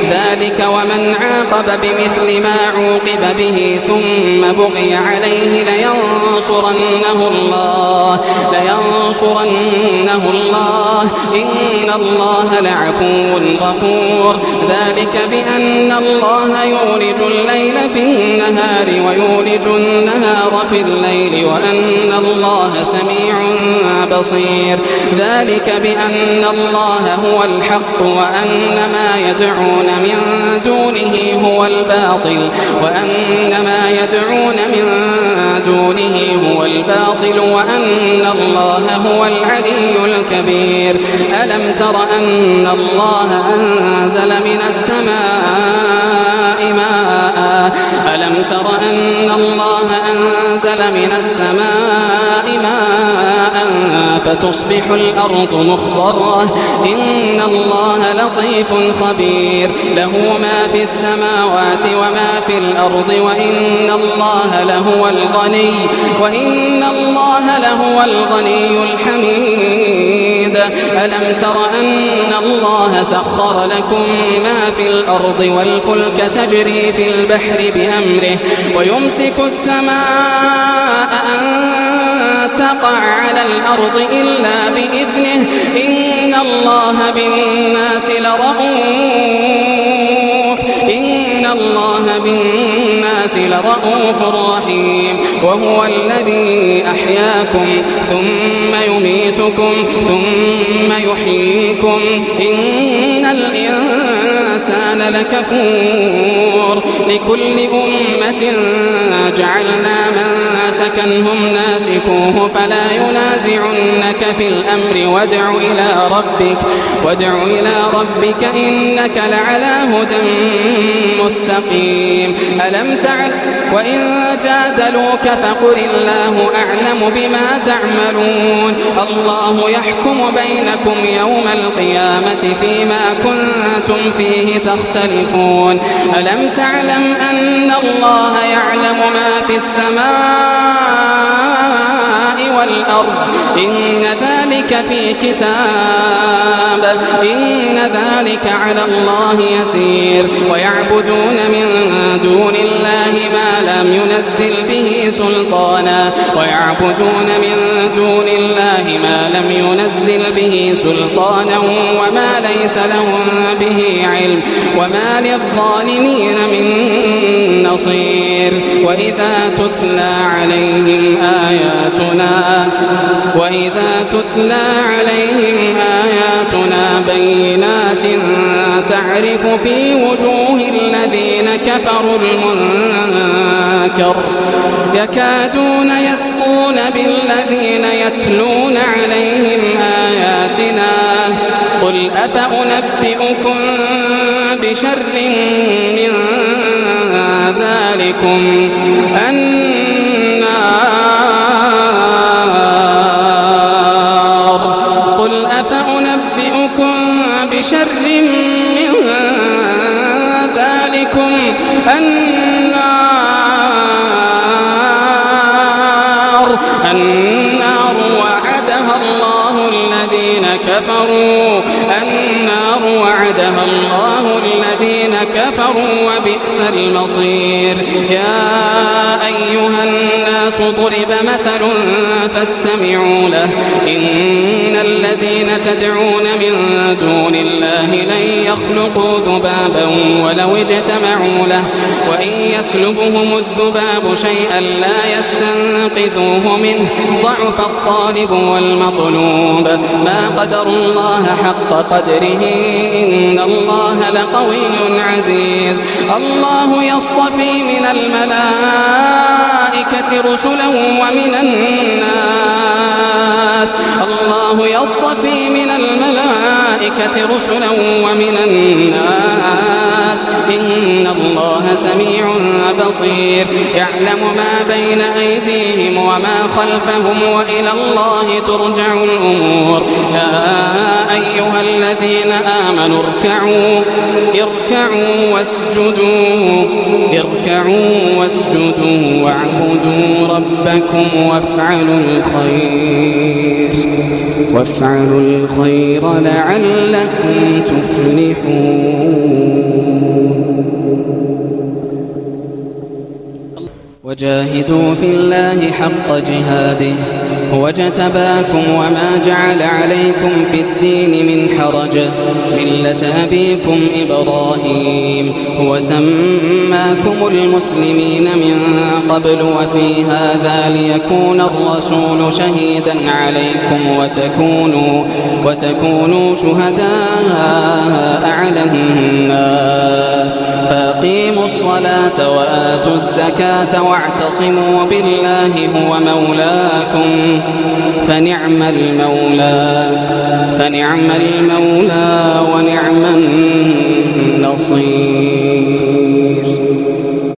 ذلك ومن عاقب بمثل ما عوقب به ثم بغي عليه لينصرنه الله إن الله لعفو غفور ذلك بأن الله يولج الليل في النهار ويولج النهار في الليل وأن الله سميع بصير ذلك بأن الله هو الحق وأن ما يدعون من دونه هو الباطل وأن الله هو العلي الكبير ألم تر أن الله أنزل من السماء ماء فتصبح الأرض مخضرة إن الله لطيف خبير له ما في السماوات وما في الأرض وإن الله لهو الغني الحميد ألم تر أن الله سخر لكم ما في الأرض والفلك تجري في البحر بأمره ويمسك السماء أن تقع على الأرض إلا بإذنه إن الله بالناس لرؤوف رحيم وهو الذي أحياكم ثم يميتكم ثم يحييكم إن الإنسان لكفور لكل أمة جعلنا منسكا هم ناسكوه فلا ينازعنك في الأمر وادع إلى ربك إنك لعلى هدى مستقيم ألم تعلم وإن جادلوك فقل الله أعلم بما تعملون الله يحكم بينكم يوم القيامة فيما كنتم فيه تختلفون ألم تعلم أن الله يعلم ما في السماء والأرض إن ذلك في كتاب إن ذلك على الله يسير ويعبدون من دون الله ما لم ينزل به سلطانا وما ليس لهم به علم وما للظالمين من نصير وإذا تتلى عليهم آياتنا بينات تعرف في وجوه الذين كفروا المنكر يكادون يسطون بالذين يتلون عليهم آياتنا قل أفأنبئكم بشر من ذلكم النار وعدها الله الذين كفروا وبئس المصير يا أيها الناس ضرب مثل فاستمعوا له إن الذين تدعون من دون الله لن يخلقوا ذبابا ولو اجتمعوا له وإن يسلبهم الذباب شيئا لا يستنقذوه منه ضعف الطالب والمطلوب ما قدر الله حق قدره إن الله لقوي عزيز الله يصطفي من الملائكة رسلا ومن الناس إن الله سميع بصير يعلم ما بين أيديهم وما خلفهم وإلى الله ترجع الأمور يا أيها الذين آمنوا اركعوا واسجدوا واعبدوا ربكم وافعلوا الخير لعلكم تفلحون. وجاهدوا في الله حق جهاده هو اجتباكم وما جعل عليكم في الدين من حرج ملة أبيكم إبراهيم هو سماكم المسلمين من قبل وفي هذا ليكون الرسول شهيدا عليكم وتكونوا شهداء على الناس فأقيموا الصلاة وآتوا الزكاة واعتصموا بالله هو مولاكم فنعم المولى ونعم النصير.